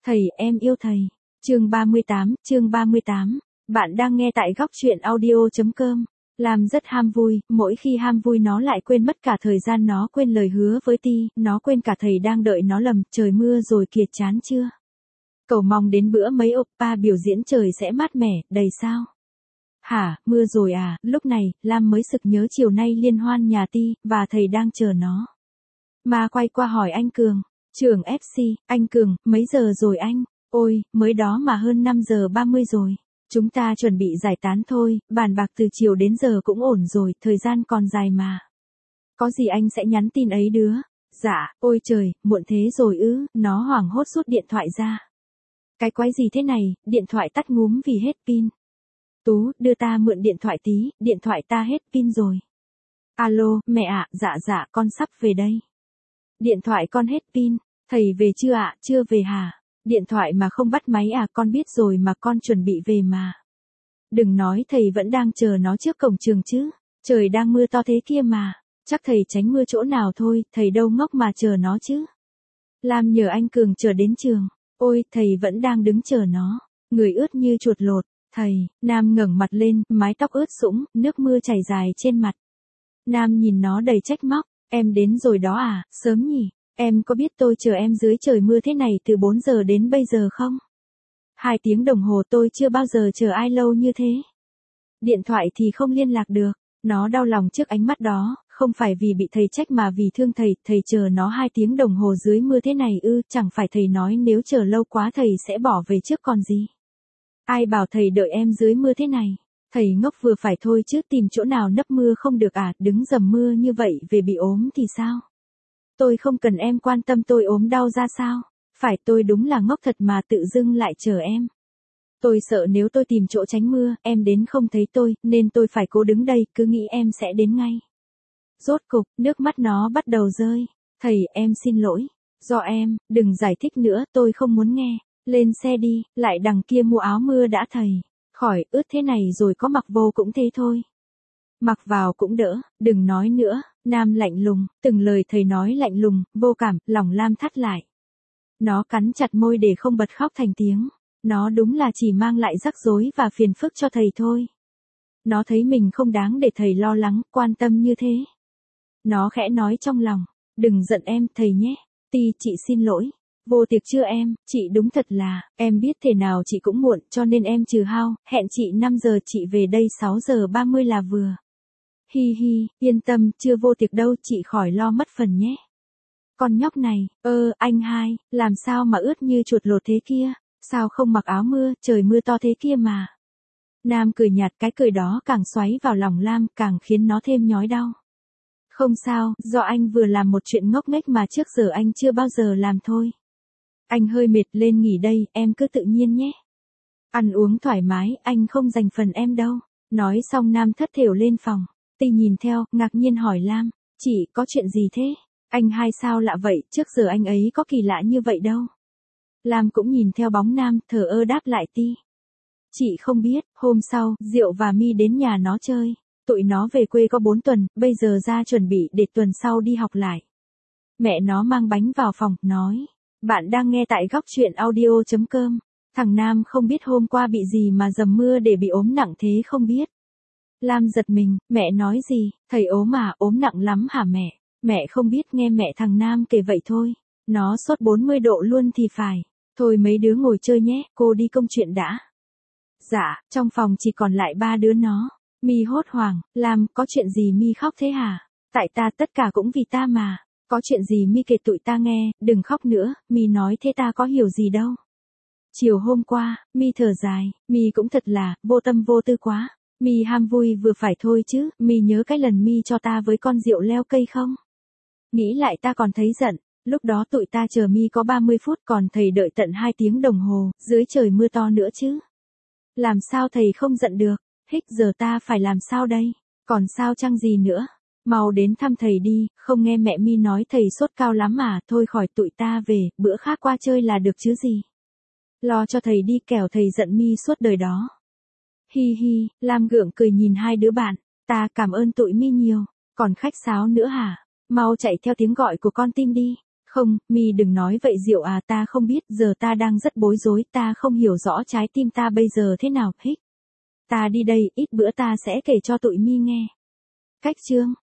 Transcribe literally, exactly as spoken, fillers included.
Thầy em yêu thầy. Chương ba mươi tám, chương ba mươi tám. Bạn đang nghe tại góc truyện audio chấm com. Lam rất ham vui, mỗi khi ham vui nó lại quên mất cả thời gian, nó quên lời hứa với Ti, nó quên cả thầy đang đợi nó lầm, trời mưa rồi kìa, chán chưa? Cậu mong đến bữa mấy oppa biểu diễn trời sẽ mát mẻ, đầy sao? Hả, mưa rồi à? Lúc này, Lam mới sực nhớ chiều nay liên hoan nhà Ti, và thầy đang chờ nó. Mà quay qua hỏi anh Cường, trường ép xê, anh Cường, mấy giờ rồi anh? Ôi, mới đó mà hơn năm giờ ba mươi rồi. Chúng ta chuẩn bị giải tán thôi, bàn bạc từ chiều đến giờ cũng ổn rồi, thời gian còn dài mà. Có gì anh sẽ nhắn tin ấy đứa. Dạ, ôi trời, muộn thế rồi ư, nó hoảng hốt rút điện thoại ra. Cái quái gì thế này, điện thoại tắt ngúm vì hết pin. Tú, đưa ta mượn điện thoại tí, điện thoại ta hết pin rồi. Alo, mẹ ạ, dạ dạ, con sắp về đây. Điện thoại con hết pin, thầy về chưa ạ, chưa về hả? Điện thoại mà không bắt máy à, con biết rồi mà, con chuẩn bị về mà. Đừng nói thầy vẫn đang chờ nó trước cổng trường chứ, trời đang mưa to thế kia mà, chắc thầy tránh mưa chỗ nào thôi, thầy đâu ngốc mà chờ nó chứ. Lam nhờ anh Cường chờ đến trường, ôi, thầy vẫn đang đứng chờ nó, người ướt như chuột lột, thầy, Nam ngẩng mặt lên, mái tóc ướt sũng, nước mưa chảy dài trên mặt. Nam nhìn nó đầy trách móc, em đến rồi đó à, sớm nhỉ? Em có biết tôi chờ em dưới trời mưa thế này từ bốn giờ đến bây giờ không? Hai tiếng đồng hồ, tôi chưa bao giờ chờ ai lâu như thế. Điện thoại thì không liên lạc được. Nó đau lòng trước ánh mắt đó, không phải vì bị thầy trách mà vì thương thầy. Thầy chờ nó hai tiếng đồng hồ dưới mưa thế này ư, chẳng phải thầy nói nếu chờ lâu quá thầy sẽ bỏ về trước còn gì. Ai bảo thầy đợi em dưới mưa thế này? Thầy ngốc vừa phải thôi chứ, tìm chỗ nào nấp mưa không được à, đứng dầm mưa như vậy về bị ốm thì sao? Tôi không cần em quan tâm tôi ốm đau ra sao. Phải, tôi đúng là ngốc thật mà tự dưng lại chờ em. Tôi sợ nếu tôi tìm chỗ tránh mưa, em đến không thấy tôi, nên tôi phải cố đứng đây, cứ nghĩ em sẽ đến ngay. Rốt cục, nước mắt nó bắt đầu rơi. Thầy, em xin lỗi. Do em, đừng giải thích nữa, tôi không muốn nghe. Lên xe đi, lại đằng kia mua áo mưa đã thầy. Khỏi, ướt thế này rồi có mặc vô cũng thế thôi. Mặc vào cũng đỡ, đừng nói nữa. Nam lạnh lùng, từng lời thầy nói lạnh lùng, vô cảm, lòng Lam thắt lại. Nó cắn chặt môi để không bật khóc thành tiếng. Nó đúng là chỉ mang lại rắc rối và phiền phức cho thầy thôi. Nó thấy mình không đáng để thầy lo lắng, quan tâm như thế. Nó khẽ nói trong lòng, đừng giận em, thầy nhé. Ti, chị xin lỗi. Vô tiệc chưa em, chị đúng thật là, em biết thế nào chị cũng muộn, cho nên em trừ hao, hẹn chị năm giờ, chị về đây sáu giờ ba mươi là vừa. Hi hi, yên tâm, chưa vô tiệc đâu, chị khỏi lo mất phần nhé. Con nhóc này, ơ, anh hai, làm sao mà ướt như chuột lột thế kia, sao không mặc áo mưa, trời mưa to thế kia mà. Nam cười nhạt, cái cười đó càng xoáy vào lòng Lam, càng khiến nó thêm nhói đau. Không sao, do anh vừa làm một chuyện ngốc nghếch mà trước giờ anh chưa bao giờ làm thôi. Anh hơi mệt, lên nghỉ đây, em cứ tự nhiên nhé. Ăn uống thoải mái, anh không dành phần em đâu. Nói xong Nam thất thểu lên phòng. Ti nhìn theo, ngạc nhiên hỏi Lam, chị, có chuyện gì thế? Anh hai sao lạ vậy, trước giờ anh ấy có kỳ lạ như vậy đâu. Lam cũng nhìn theo bóng Nam, thờ ơ đáp lại Ti. Chị không biết, hôm sau, Diệu và My đến nhà nó chơi. Tụi nó về quê có bốn tuần, bây giờ ra chuẩn bị để tuần sau đi học lại. Mẹ nó mang bánh vào phòng, nói. Bạn đang nghe tại góc truyện audio chấm com. Thằng Nam không biết hôm qua bị gì mà dầm mưa để bị ốm nặng thế không biết. Lam giật mình, mẹ nói gì, thầy ốm à, ốm nặng lắm hả mẹ? Mẹ không biết, nghe mẹ thằng Nam kể vậy thôi. Nó sốt bốn mươi độ luôn thì phải. Thôi mấy đứa ngồi chơi nhé, cô đi công chuyện đã. Dạ, trong phòng chỉ còn lại ba đứa nó. My hốt hoảng, Lam, có chuyện gì My khóc thế hả? Tại ta, tất cả cũng vì ta mà. Có chuyện gì My kể tụi ta nghe, đừng khóc nữa, My nói thế ta có hiểu gì đâu. Chiều hôm qua, My thở dài, My cũng thật là, vô tâm vô tư quá. My ham vui vừa phải thôi chứ, My nhớ cái lần My cho ta với con Diệu leo cây không? Nghĩ lại ta còn thấy giận, lúc đó tụi ta chờ My có ba mươi phút, còn thầy đợi tận hai tiếng đồng hồ, dưới trời mưa to nữa chứ. Làm sao thầy không giận được, hích giờ ta phải làm sao đây, còn sao chăng gì nữa. Mau đến thăm thầy đi, không nghe mẹ My nói thầy sốt cao lắm à, thôi khỏi tụi ta về, bữa khác qua chơi là được chứ gì. Lo cho thầy đi, kẻo thầy giận My suốt đời đó. Hi hi, Lam gượng cười nhìn hai đứa bạn, ta cảm ơn tụi My nhiều, còn khách sáo nữa hả? Mau chạy theo tiếng gọi của con tim đi, Không, mi đừng nói vậy Diệu à, ta không biết, giờ ta đang rất bối rối, ta không hiểu rõ trái tim ta bây giờ thế nào, hích. Ta đi đây, ít bữa ta sẽ kể cho tụi mi nghe. Cách chương